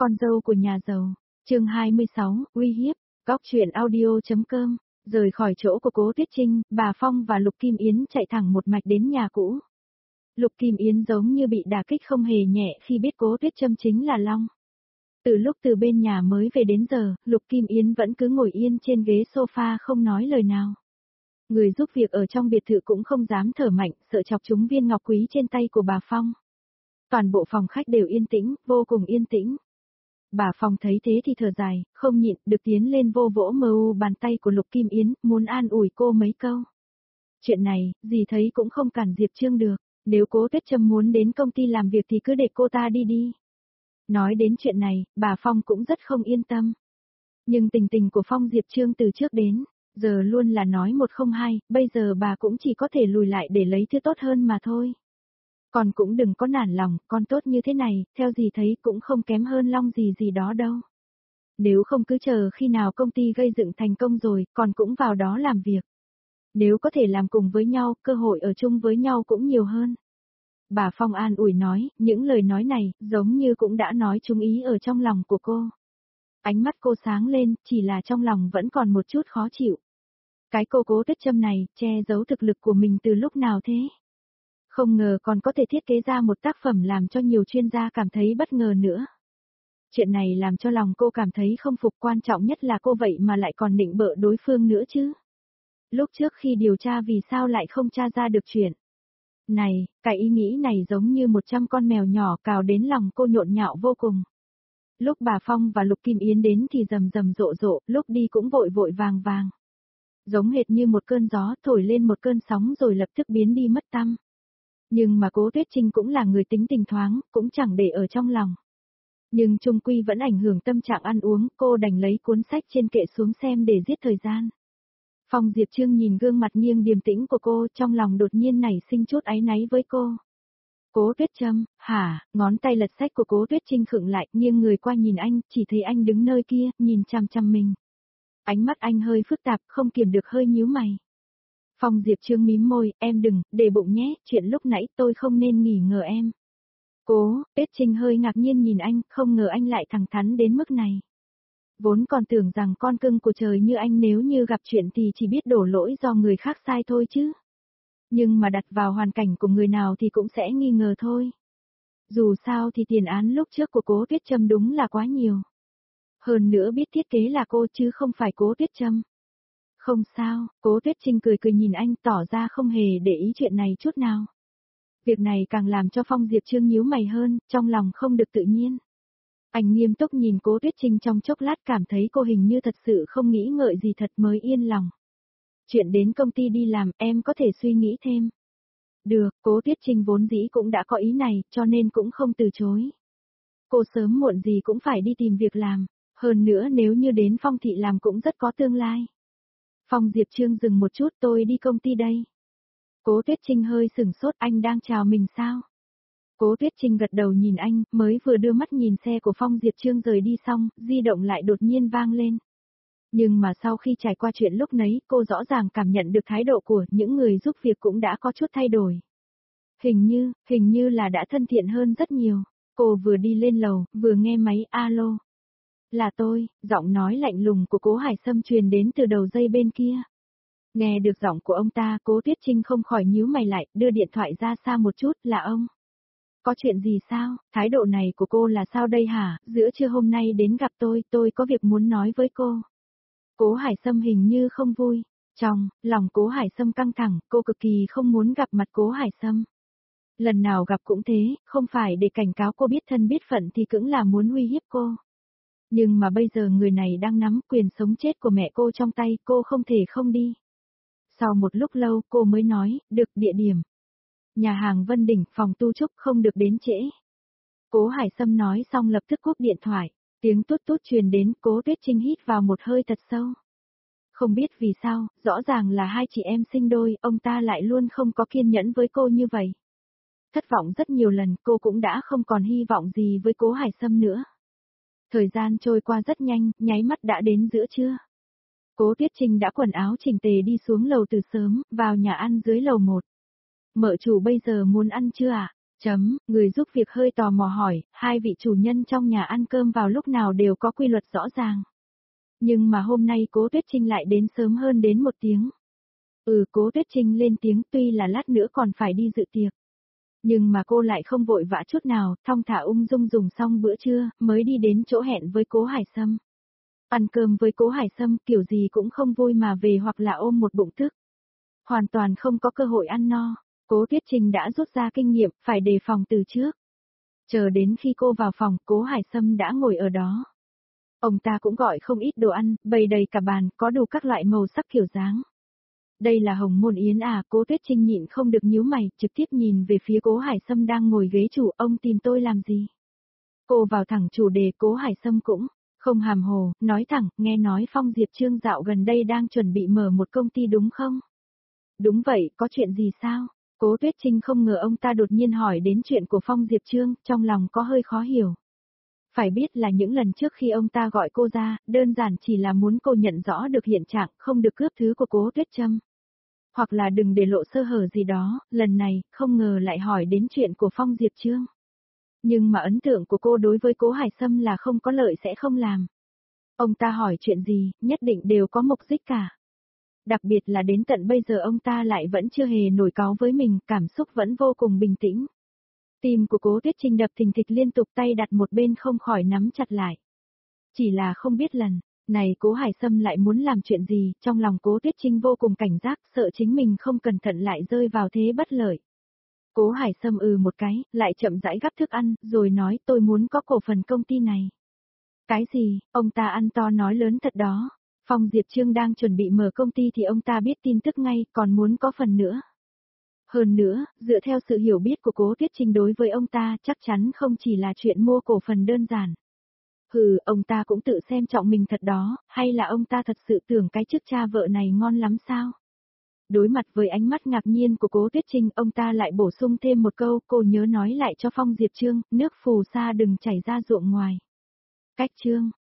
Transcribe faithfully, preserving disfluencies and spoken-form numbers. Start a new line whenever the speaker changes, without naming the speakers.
Con dâu của nhà giàu, chương hai mươi sáu, uy hiếp, góc truyện audio.com, rời khỏi chỗ của Cố Tuyết Trinh, bà Phong và Lục Kim Yến chạy thẳng một mạch đến nhà cũ. Lục Kim Yến giống như bị đả kích không hề nhẹ khi biết Cố Tuyết Trâm chính là Long. Từ lúc từ bên nhà mới về đến giờ, Lục Kim Yến vẫn cứ ngồi yên trên ghế sofa không nói lời nào. Người giúp việc ở trong biệt thự cũng không dám thở mạnh, sợ chọc trúng viên ngọc quý trên tay của bà Phong. Toàn bộ phòng khách đều yên tĩnh, vô cùng yên tĩnh. Bà Phong thấy thế thì thở dài, không nhịn được tiến lên vô vỗ mờ u bàn tay của Lục Kim Yến, muốn an ủi cô mấy câu. Chuyện này, dì thấy cũng không cản Diệp Trương được, nếu Cố Tuyết Trâm muốn đến công ty làm việc thì cứ để cô ta đi đi. Nói đến chuyện này, bà Phong cũng rất không yên tâm. Nhưng tình tình của Phong Diệp Trương từ trước đến, giờ luôn là nói một không hai, bây giờ bà cũng chỉ có thể lùi lại để lấy thứ tốt hơn mà thôi. Còn cũng đừng có nản lòng, con tốt như thế này, theo gì thấy cũng không kém hơn Long gì gì đó đâu. Nếu không cứ chờ khi nào công ty gây dựng thành công rồi, còn cũng vào đó làm việc. Nếu có thể làm cùng với nhau, cơ hội ở chung với nhau cũng nhiều hơn. Bà Phong an ủi nói, những lời nói này, giống như cũng đã nói trúng ý ở trong lòng của cô. Ánh mắt cô sáng lên, chỉ là trong lòng vẫn còn một chút khó chịu. Cái cô Cố Tuyết Trâm này, che giấu thực lực của mình từ lúc nào thế? Không ngờ còn có thể thiết kế ra một tác phẩm làm cho nhiều chuyên gia cảm thấy bất ngờ nữa. Chuyện này làm cho lòng cô cảm thấy không phục, quan trọng nhất là cô vậy mà lại còn nịnh bợ đối phương nữa chứ. Lúc trước khi điều tra vì sao lại không tra ra được chuyện. Này, cái ý nghĩ này giống như một trăm con mèo nhỏ cào đến lòng cô nhộn nhạo vô cùng. Lúc bà Phong và Lục Kim Yến đến thì rầm rầm rộ rộ, lúc đi cũng vội vội vàng vàng. Giống hệt như một cơn gió thổi lên một cơn sóng rồi lập tức biến đi mất tăm. Nhưng mà Cố Tuyết Trinh cũng là người tính tình thoáng, cũng chẳng để ở trong lòng. Nhưng chung quy vẫn ảnh hưởng tâm trạng ăn uống, cô đành lấy cuốn sách trên kệ xuống xem để giết thời gian. Phong Diệp Trương nhìn gương mặt nghiêng điềm tĩnh của cô, trong lòng đột nhiên nảy sinh chút áy náy với cô. Cố Tuyết Trâm, hả, ngón tay lật sách của Cố Tuyết Trinh khựng lại, nghiêng người qua nhìn anh, chỉ thấy anh đứng nơi kia, nhìn chằm chằm mình. Ánh mắt anh hơi phức tạp, không kiềm được hơi nhíu mày. Phong Diệp Trương mím môi, em đừng, để bụng nhé, chuyện lúc nãy tôi không nên nghỉ ngờ em. Cố, Tuyết Trinh hơi ngạc nhiên nhìn anh, không ngờ anh lại thẳng thắn đến mức này. Vốn còn tưởng rằng con cưng của trời như anh nếu như gặp chuyện thì chỉ biết đổ lỗi do người khác sai thôi chứ. Nhưng mà đặt vào hoàn cảnh của người nào thì cũng sẽ nghi ngờ thôi. Dù sao thì tiền án lúc trước của Cố Tuyết Trâm đúng là quá nhiều. Hơn nữa biết thiết kế là cô chứ không phải Cố Tuyết Trâm. Không sao, Cố Tuyết Trinh cười cười nhìn anh tỏ ra không hề để ý chuyện này chút nào. Việc này càng làm cho Phong Diệp Trương nhíu mày hơn, trong lòng không được tự nhiên. Anh nghiêm túc nhìn Cố Tuyết Trinh trong chốc lát cảm thấy cô hình như thật sự không nghĩ ngợi gì thật mới yên lòng. Chuyện đến công ty đi làm em có thể suy nghĩ thêm. Được, Cố Tuyết Trinh vốn dĩ cũng đã có ý này cho nên cũng không từ chối. Cô sớm muộn gì cũng phải đi tìm việc làm, hơn nữa nếu như đến Phong thị làm cũng rất có tương lai. Phong Diệp Trương dừng một chút, tôi đi công ty đây. Cố Tuyết Trinh hơi sửng sốt, anh đang chào mình sao? Cố Tuyết Trinh gật đầu nhìn anh, mới vừa đưa mắt nhìn xe của Phong Diệp Trương rời đi xong, di động lại đột nhiên vang lên. Nhưng mà sau khi trải qua chuyện lúc nấy, cô rõ ràng cảm nhận được thái độ của những người giúp việc cũng đã có chút thay đổi. Hình như, hình như là đã thân thiện hơn rất nhiều. Cô vừa đi lên lầu, vừa nghe máy alo. Là tôi, giọng nói lạnh lùng của Cố Hải Sâm truyền đến từ đầu dây bên kia. Nghe được giọng của ông ta, Cố Tuyết Trinh không khỏi nhíu mày lại, đưa điện thoại ra xa một chút, là ông. Có chuyện gì sao, thái độ này của cô là sao đây hả, giữa trưa hôm nay đến gặp tôi, tôi có việc muốn nói với cô. Cố Hải Sâm hình như không vui. Trong lòng Cố Hải Sâm căng thẳng, cô cực kỳ không muốn gặp mặt Cố Hải Sâm. Lần nào gặp cũng thế, không phải để cảnh cáo cô biết thân biết phận thì cũng là muốn uy hiếp cô. Nhưng mà bây giờ người này đang nắm quyền sống chết của mẹ cô trong tay, cô không thể không đi. Sau một lúc lâu cô mới nói, được, địa điểm. Nhà hàng Vân Đỉnh, phòng tu trúc, không được đến trễ. Cố Hải Sâm nói xong lập tức cúp điện thoại, tiếng tút tút truyền đến, Cố Tuyết Trinh hít vào một hơi thật sâu. Không biết vì sao, rõ ràng là hai chị em sinh đôi, ông ta lại luôn không có kiên nhẫn với cô như vậy. Thất vọng rất nhiều lần, cô cũng đã không còn hy vọng gì với Cố Hải Sâm nữa. Thời gian trôi qua rất nhanh, nháy mắt đã đến giữa trưa. Cố Tuyết Trinh đã quần áo chỉnh tề đi xuống lầu từ sớm, vào nhà ăn dưới lầu một. Mợ chủ bây giờ muốn ăn chưa ạ? À? Chấm, người giúp việc hơi tò mò hỏi, hai vị chủ nhân trong nhà ăn cơm vào lúc nào đều có quy luật rõ ràng. Nhưng mà hôm nay Cố Tuyết Trinh lại đến sớm hơn đến một tiếng. Ừ, Cố Tuyết Trinh lên tiếng, tuy là lát nữa còn phải đi dự tiệc. Nhưng mà cô lại không vội vã chút nào, thong thả ung dung dùng xong bữa trưa, mới đi đến chỗ hẹn với Cố Hải Sâm. Ăn cơm với Cố Hải Sâm kiểu gì cũng không vui mà về hoặc là ôm một bụng tức. Hoàn toàn không có cơ hội ăn no. Cố Tuyết Trinh đã rút ra kinh nghiệm, phải đề phòng từ trước. Chờ đến khi cô vào phòng, Cố Hải Sâm đã ngồi ở đó. Ông ta cũng gọi không ít đồ ăn, bày đầy cả bàn, có đủ các loại màu sắc kiểu dáng. Đây là Hồng Môn Yến à, Cố Tuyết Trinh nhịn không được nhíu mày, trực tiếp nhìn về phía Cố Hải Sâm đang ngồi ghế chủ, ông tìm tôi làm gì? Cô vào thẳng chủ đề, Cố Hải Sâm cũng không hàm hồ, nói thẳng, nghe nói Phong Diệp Trương dạo gần đây đang chuẩn bị mở một công ty đúng không? Đúng vậy, có chuyện gì sao? Cố Tuyết Trinh không ngờ ông ta đột nhiên hỏi đến chuyện của Phong Diệp Trương, trong lòng có hơi khó hiểu. Phải biết là những lần trước khi ông ta gọi cô ra, đơn giản chỉ là muốn cô nhận rõ được hiện trạng, không được cướp thứ của Cố Tuyết Trâm. Hoặc là đừng để lộ sơ hở gì đó, lần này, không ngờ lại hỏi đến chuyện của Phong Diệp Trương. Nhưng mà ấn tượng của cô đối với Cố Hải Sâm là không có lợi sẽ không làm. Ông ta hỏi chuyện gì, nhất định đều có mục đích cả. Đặc biệt là đến tận bây giờ ông ta lại vẫn chưa hề nổi cáu với mình, cảm xúc vẫn vô cùng bình tĩnh. Tim của Cố Tuyết Trinh đập thình thịch liên tục, tay đặt một bên không khỏi nắm chặt lại. Chỉ là không biết lần này Cố Hải Sâm lại muốn làm chuyện gì, trong lòng Cố Tuyết Trinh vô cùng cảnh giác, sợ chính mình không cẩn thận lại rơi vào thế bất lợi. Cố Hải Sâm ừ một cái, lại chậm rãi gắp thức ăn, rồi nói tôi muốn có cổ phần công ty này. Cái gì, ông ta ăn to nói lớn thật đó. Phong Diệp Trương đang chuẩn bị mở công ty thì ông ta biết tin tức ngay, còn muốn có phần nữa. Hơn nữa, dựa theo sự hiểu biết của Cố Tuyết Trinh đối với ông ta, chắc chắn không chỉ là chuyện mua cổ phần đơn giản. Hừ, ông ta cũng tự xem trọng mình thật đó, hay là ông ta thật sự tưởng cái chức cha vợ này ngon lắm sao? Đối mặt với ánh mắt ngạc nhiên của Cố Tuyết Trinh, ông ta lại bổ sung thêm một câu, cô nhớ nói lại cho Phong Diệp Trương, nước phù sa đừng chảy ra ruộng ngoài. Cách Trương,